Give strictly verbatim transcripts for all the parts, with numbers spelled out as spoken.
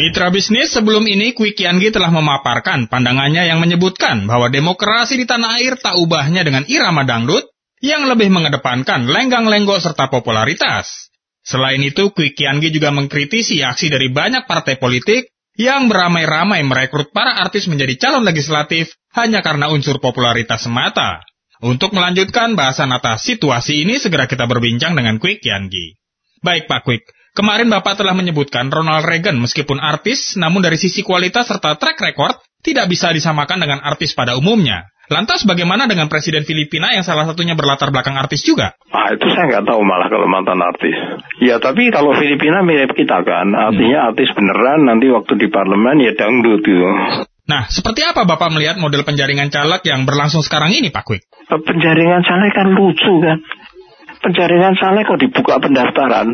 Mitra bisnis, sebelum ini Kwi Kian Gi telah memaparkan pandangannya yang menyebutkan bahwa demokrasi di tanah air tak ubahnya dengan irama dangdut yang lebih mengedepankan lenggang-lenggok serta popularitas. Selain itu, Kwi Kian Gi juga mengkritisi aksi dari banyak partai politik yang beramai-ramai merekrut para artis menjadi calon legislatif hanya karena unsur popularitas semata. Untuk melanjutkan bahasan atas situasi ini, segera kita berbincang dengan Kwi Kian Gi. Baik Pak Kwik, kemarin Bapak telah menyebutkan Ronald Reagan meskipun artis, namun dari sisi kualitas serta track record, tidak bisa disamakan dengan artis pada umumnya. Lantas bagaimana dengan Presiden Filipina yang salah satunya berlatar belakang artis juga? Ah, itu saya nggak tahu malah kalau mantan artis. Ya, tapi kalau Filipina mirip kita kan, artinya artis beneran, nanti waktu di parlemen ya dangdut gitu. Nah, seperti apa Bapak melihat model penjaringan caleg yang berlangsung sekarang ini, Pak Kwik? Penjaringan caleg kan lucu kan. Penjaringan caleg kok dibuka pendaftaran.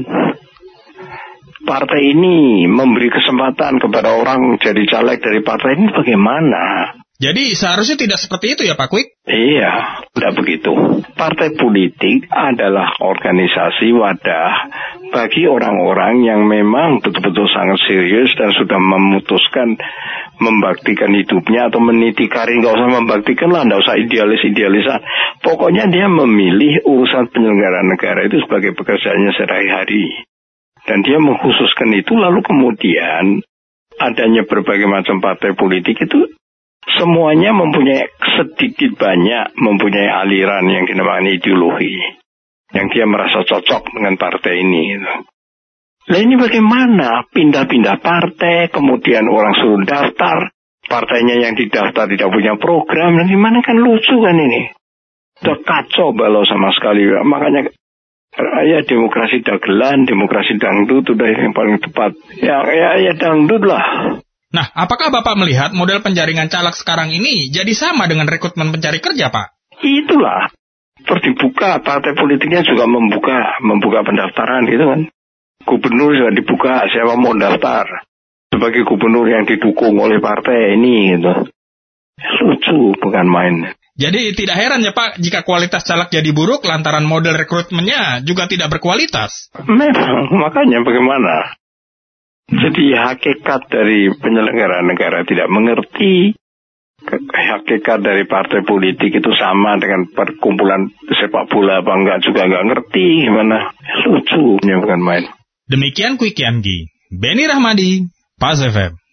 Partai ini memberi kesempatan kepada orang jadi caleg dari partai ini bagaimana? Jadi seharusnya tidak seperti itu ya Pak Kwik? Iya, tidak begitu. Partai politik adalah organisasi wadah bagi orang-orang yang memang betul-betul sangat serius dan sudah memutuskan membaktikan hidupnya atau meniti karir. Nggak usah membaktikan lah, nggak usah idealis-idealisan. Pokoknya dia memilih urusan penyelenggaraan negara itu sebagai pekerjaannya sehari-hari. Dan dia mengkhususkan itu, lalu kemudian adanya berbagai macam partai politik itu semuanya mempunyai sedikit banyak mempunyai aliran yang dinamakan ideologi yang dia merasa cocok dengan partai ini. Nah ini bagaimana pindah-pindah partai, kemudian orang suruh daftar, partainya yang didaftar tidak punya program, dan gimana kan lucu kan ini. Udah kacau balau sama sekali. Makanya ya demokrasi dagelan, demokrasi dangdut udah yang paling tepat. Ya ya ya dangdut lah. Nah, apakah Bapak melihat model penjaringan caleg sekarang ini jadi sama dengan rekrutmen pencari kerja, Pak? Itulah. Terus dibuka, partai politiknya juga membuka, membuka pendaftaran gitu kan. Gubernur juga dibuka, siapa mau daftar sebagai gubernur yang didukung oleh partai ini gitu. Lucu, bukan main. Jadi tidak heran ya Pak, jika kualitas caleg jadi buruk lantaran model rekrutmennya juga tidak berkualitas. Memang, makanya bagaimana? Jadi hakikat dari penyelenggara negara tidak mengerti. Hakikat dari partai politik itu sama dengan perkumpulan sepak bola apa enggak juga enggak ngerti gimana. Lucu, bukan main. Demikian Kwi Kian Gi, Beni Rahmadi, Pas F M.